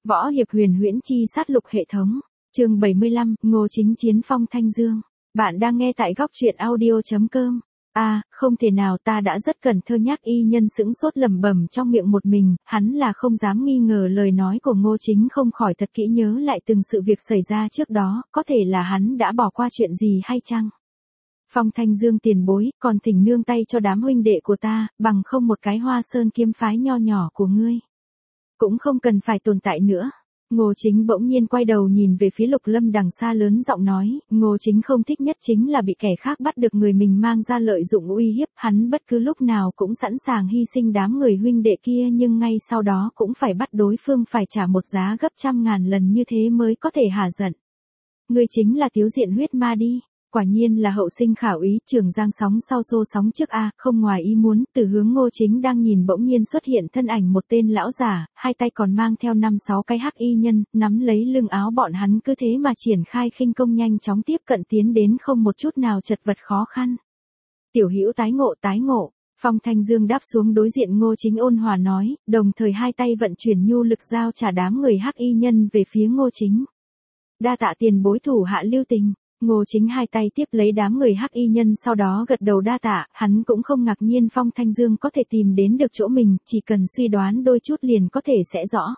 Võ hiệp huyền huyễn chi sát lục hệ thống. Chương 75, Ngô Chính chiến Phong Thanh Dương. Bạn đang nghe tại góc truyện audio.com. Không thể nào, ta đã rất cần thơ nhắc. Y nhân sững sốt lẩm bẩm trong miệng một mình, hắn là không dám nghi ngờ lời nói của Ngô Chính, không khỏi thật kỹ nhớ lại từng sự việc xảy ra trước đó, có thể là hắn đã bỏ qua chuyện gì hay chăng? Phong Thanh Dương tiền bối, còn thỉnh nương tay cho đám huynh đệ của ta, bằng không một cái Hoa Sơn kiếm phái nho nhỏ của ngươi cũng không cần phải tồn tại nữa. Ngô Chính bỗng nhiên quay đầu nhìn về phía Lục Lâm đằng xa, lớn giọng nói, Ngô Chính không thích nhất chính là bị kẻ khác bắt được người mình mang ra lợi dụng uy hiếp, hắn bất cứ lúc nào cũng sẵn sàng hy sinh đám người huynh đệ kia, nhưng ngay sau đó cũng phải bắt đối phương phải trả một giá gấp trăm ngàn lần như thế mới có thể hả giận. Ngươi chính là Tiếu Diện huyết ma đi. Quả nhiên là hậu sinh khảo ý, Trường Giang sóng sau xô sóng trước không ngoài ý muốn, từ hướng Ngô Chính đang nhìn bỗng nhiên xuất hiện thân ảnh một tên lão giả, hai tay còn mang theo 5-6 cái hắc y nhân, nắm lấy lưng áo bọn hắn, cứ thế mà triển khai khinh công nhanh chóng tiếp cận tiến đến, không một chút nào chật vật khó khăn. Tiểu Hữu tái ngộ tái ngộ. Phong Thanh Dương đáp xuống đối diện Ngô Chính, ôn hòa nói, đồng thời hai tay vận chuyển nhu lực giao trả đám người hắc y nhân về phía Ngô Chính. Đa tạ tiền bối thủ hạ lưu tình. Ngô Chính hai tay tiếp lấy đám người hắc y nhân, sau đó gật đầu đa tạ, hắn cũng không ngạc nhiên Phong Thanh Dương có thể tìm đến được chỗ mình, chỉ cần suy đoán đôi chút liền có thể sẽ rõ.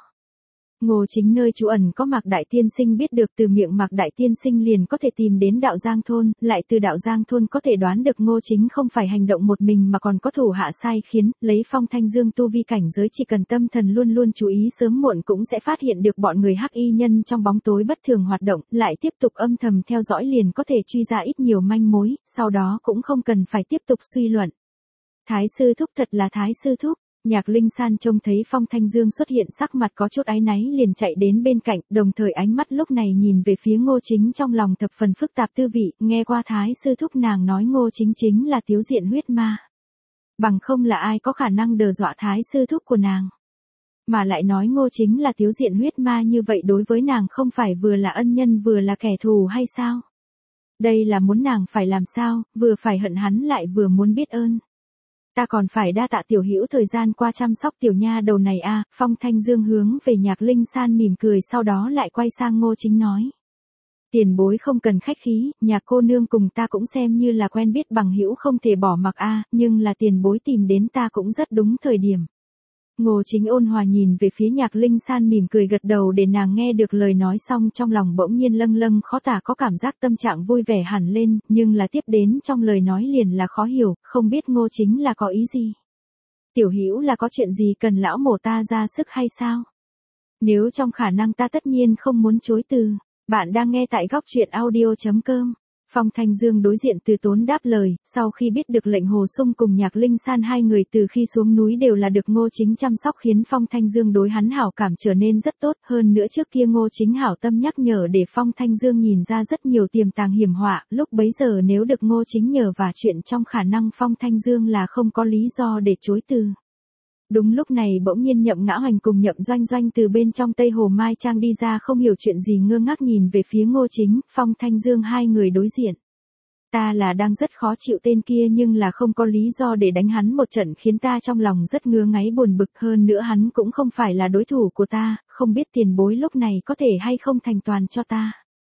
Ngô Chính nơi trú ẩn có Mạc Đại Tiên Sinh biết được, từ miệng Mạc Đại Tiên Sinh liền có thể tìm đến Đạo Giang Thôn, lại từ Đạo Giang Thôn có thể đoán được Ngô Chính không phải hành động một mình mà còn có thủ hạ sai khiến, lấy Phong Thanh Dương tu vi cảnh giới, chỉ cần tâm thần luôn luôn chú ý, sớm muộn cũng sẽ phát hiện được bọn người hắc y nhân trong bóng tối bất thường hoạt động, lại tiếp tục âm thầm theo dõi liền có thể truy ra ít nhiều manh mối, sau đó cũng không cần phải tiếp tục suy luận. Thái sư thúc, thật là Thái sư thúc. Nhạc Linh San trông thấy Phong Thanh Dương xuất hiện, sắc mặt có chút áy náy, liền chạy đến bên cạnh, đồng thời ánh mắt lúc này nhìn về phía Ngô Chính, trong lòng thập phần phức tạp tư vị, nghe qua Thái sư thúc nàng nói Ngô Chính chính là Tiếu Diện huyết ma. Bằng không là ai có khả năng đe dọa Thái sư thúc của nàng. Mà lại nói Ngô Chính là Tiếu Diện huyết ma, như vậy đối với nàng không phải vừa là ân nhân vừa là kẻ thù hay sao? Đây là muốn nàng phải làm sao, vừa phải hận hắn lại vừa muốn biết ơn. Ta còn phải đa tạ Tiểu Hữu thời gian qua chăm sóc tiểu nha đầu này Phong Thanh Dương hướng về Nhạc Linh San mỉm cười, sau đó lại quay sang Ngô Chính nói. Tiền bối không cần khách khí, Nhạc cô nương cùng ta cũng xem như là quen biết bằng hữu, không thể bỏ mặc nhưng là tiền bối tìm đến ta cũng rất đúng thời điểm. Ngô Chính ôn hòa nhìn về phía Nhạc Linh San mỉm cười gật đầu, để nàng nghe được lời nói xong trong lòng bỗng nhiên lâng lâng khó tả, có cảm giác tâm trạng vui vẻ hẳn lên, nhưng là tiếp đến trong lời nói liền là khó hiểu, không biết Ngô Chính là có ý gì. Tiểu Hữu là có chuyện gì cần lão mổ ta ra sức hay sao? Nếu trong khả năng ta tất nhiên không muốn chối từ. Bạn đang nghe tại góc truyện audio.com. Phong Thanh Dương đối diện Từ Tốn đáp lời, sau khi biết được lệnh Hồ Sung cùng Nhạc Linh San hai người từ khi xuống núi đều là được Ngô Chính chăm sóc, khiến Phong Thanh Dương đối hắn hảo cảm trở nên rất tốt, hơn nữa trước kia Ngô Chính hảo tâm nhắc nhở để Phong Thanh Dương nhìn ra rất nhiều tiềm tàng hiểm họa, lúc bấy giờ nếu được Ngô Chính nhờ vả chuyện, trong khả năng Phong Thanh Dương là không có lý do để chối từ. Đúng lúc này bỗng nhiên Nhậm Ngã Hoành cùng Nhậm Doanh Doanh từ bên trong Tây Hồ Mai Trang đi ra, không hiểu chuyện gì ngơ ngác nhìn về phía Ngô Chính, Phong Thanh Dương hai người đối diện. Ta là đang rất khó chịu tên kia, nhưng là không có lý do để đánh hắn một trận, khiến ta trong lòng rất ngứa ngáy buồn bực, hơn nữa hắn cũng không phải là đối thủ của ta, không biết tiền bối lúc này có thể hay không thành toàn cho ta.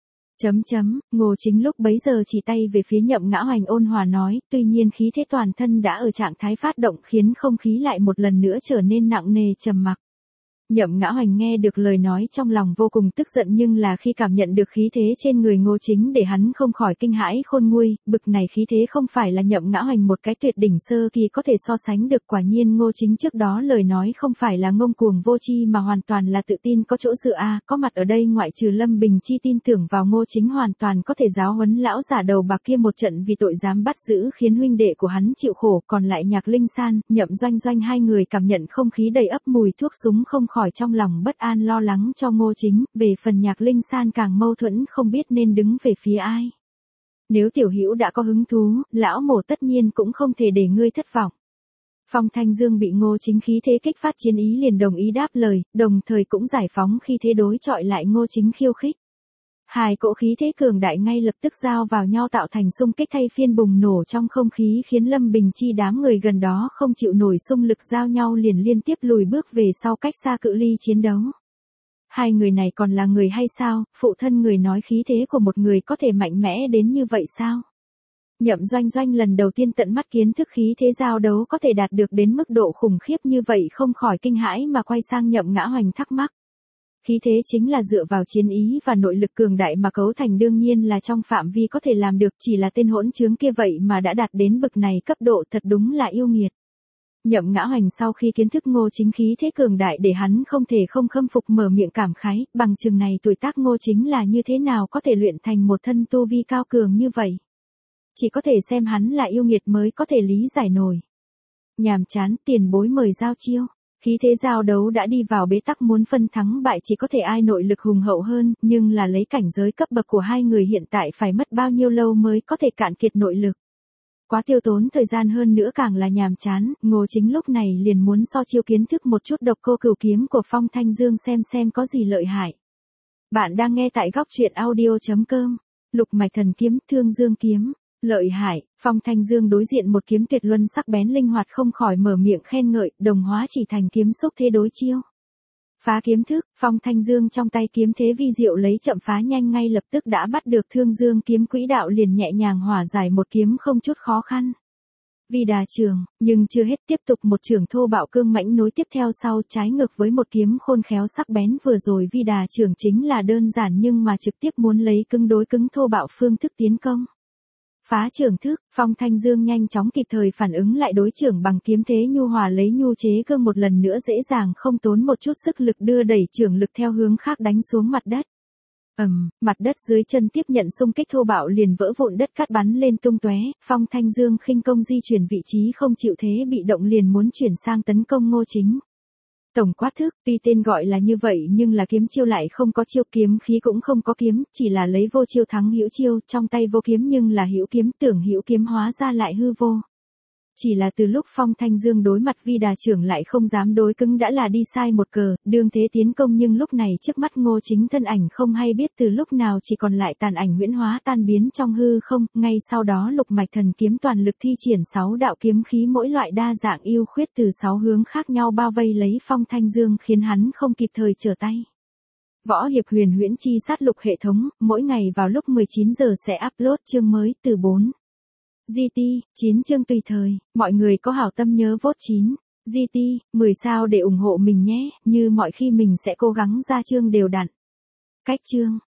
Ngô Chính lúc bấy giờ chỉ tay về phía Nhậm Ngã Hoành, ôn hòa nói, tuy nhiên khí thế toàn thân đã ở trạng thái phát động, khiến không khí lại một lần nữa trở nên nặng nề trầm mặc. Nhậm Ngã Hoành nghe được lời nói trong lòng vô cùng tức giận, nhưng là khi cảm nhận được khí thế trên người Ngô Chính để hắn không khỏi kinh hãi khôn nguôi, bực này khí thế không phải là Nhậm Ngã Hoành một cái tuyệt đỉnh sơ kỳ có thể so sánh được. Quả nhiên Ngô Chính trước đó lời nói không phải là ngông cuồng vô tri mà hoàn toàn là tự tin có chỗ dựa có mặt ở đây ngoại trừ Lâm Bình Chi tin tưởng vào Ngô Chính hoàn toàn có thể giáo huấn lão giả đầu bạc kia một trận vì tội dám bắt giữ khiến huynh đệ của hắn chịu khổ, còn lại Nhạc Linh San, Nhậm Doanh Doanh hai người cảm nhận không khí đầy ắp mùi thuốc súng, không khỏi trong lòng bất an lo lắng cho Ngô Chính, về phần Nhạc Linh San càng mâu thuẫn không biết nên đứng về phía ai. Nếu Tiểu Hữu đã có hứng thú, lão mổ tất nhiên cũng không thể để ngươi thất vọng. Phong Thanh Dương bị Ngô Chính khí thế kích phát chiến ý, liền đồng ý đáp lời, đồng thời cũng giải phóng khí thế đối chọi lại Ngô Chính khiêu khích. Hai cỗ khí thế cường đại ngay lập tức giao vào nhau tạo thành xung kích thay phiên bùng nổ trong không khí, khiến Lâm Bình Chi đám người gần đó không chịu nổi xung lực giao nhau liền liên tiếp lùi bước về sau cách xa cự ly chiến đấu. Hai người này còn là người hay sao, phụ thân người nói khí thế của một người có thể mạnh mẽ đến như vậy sao? Nhậm Doanh Doanh lần đầu tiên tận mắt kiến thức khí thế giao đấu có thể đạt được đến mức độ khủng khiếp như vậy không khỏi kinh hãi mà quay sang Nhậm Ngã Hoành thắc mắc. Khí thế chính là dựa vào chiến ý và nội lực cường đại mà cấu thành, đương nhiên là trong phạm vi có thể làm được, chỉ là tên hỗn trướng kia vậy mà đã đạt đến bậc này cấp độ thật đúng là yêu nghiệt. Nhậm Ngã Hoành sau khi kiến thức Ngô Chính khí thế cường đại để hắn không thể không khâm phục, mở miệng cảm khái, bằng chừng này tuổi tác Ngô Chính là như thế nào có thể luyện thành một thân tu vi cao cường như vậy. Chỉ có thể xem hắn là yêu nghiệt mới có thể lý giải nổi. Nhàm chán, tiền bối mời giao chiêu. Khí thế giao đấu đã đi vào bế tắc, muốn phân thắng bại chỉ có thể ai nội lực hùng hậu hơn, nhưng là lấy cảnh giới cấp bậc của hai người hiện tại phải mất bao nhiêu lâu mới có thể cạn kiệt nội lực. Quá tiêu tốn thời gian, hơn nữa càng là nhàm chán, Ngô Chính lúc này liền muốn so chiêu kiến thức một chút độc cô cửu kiếm của Phong Thanh Dương xem có gì lợi hại. Bạn đang nghe tại góc truyện audio.com. Lục mạch thần kiếm, Thương Dương kiếm. Lợi hại, Phong Thanh Dương đối diện một kiếm tuyệt luân sắc bén linh hoạt không khỏi mở miệng khen ngợi, đồng hóa chỉ thành kiếm xúc thế đối chiêu. Phá kiếm thức, Phong Thanh Dương trong tay kiếm thế vi diệu lấy chậm phá nhanh, ngay lập tức đã bắt được Thương Dương kiếm quỹ đạo, liền nhẹ nhàng hòa giải một kiếm không chút khó khăn. Vi đà trường, nhưng chưa hết, tiếp tục một trường thô bạo cương mãnh nối tiếp theo sau, trái ngược với một kiếm khôn khéo sắc bén vừa rồi. Vi đà trường chính là đơn giản nhưng mà trực tiếp muốn lấy cứng đối cứng thô bạo phương thức tiến công. Phá trường thức, Phong Thanh Dương nhanh chóng kịp thời phản ứng lại, đối trưởng bằng kiếm thế nhu hòa lấy nhu chế cương, một lần nữa dễ dàng không tốn một chút sức lực đưa đẩy trưởng lực theo hướng khác đánh xuống mặt đất. Mặt đất dưới chân tiếp nhận xung kích thô bạo liền vỡ vụn, đất cát bắn lên tung tóe. Phong Thanh Dương khinh công di chuyển vị trí không chịu thế bị động, liền muốn chuyển sang tấn công Ngô Chính. Tổng quát thức, tuy tên gọi là như vậy nhưng là kiếm chiêu lại không có chiêu, kiếm khí cũng không có kiếm, chỉ là lấy vô chiêu thắng hữu chiêu, trong tay vô kiếm nhưng là hữu kiếm, tưởng hữu kiếm hóa ra lại hư vô. Chỉ là từ lúc Phong Thanh Dương đối mặt Vi đà trưởng lại không dám đối cứng đã là đi sai một cờ, đương thế tiến công, nhưng lúc này trước mắt Ngô Chính thân ảnh không hay biết từ lúc nào chỉ còn lại tàn ảnh huyễn hóa tan biến trong hư không, ngay sau đó lục mạch thần kiếm toàn lực thi triển 6 đạo kiếm khí mỗi loại đa dạng yêu khuyết từ 6 hướng khác nhau bao vây lấy Phong Thanh Dương, khiến hắn không kịp thời trở tay. Võ Hiệp Huyền Huyễn Chi Sát Lục hệ thống, mỗi ngày vào lúc 19 giờ sẽ upload chương mới từ 4. GT, 9 chương tùy thời, mọi người có hảo tâm nhớ vote 9. GT, 10 sao để ủng hộ mình nhé, như mọi khi mình sẽ cố gắng ra chương đều đặn. Cách chương.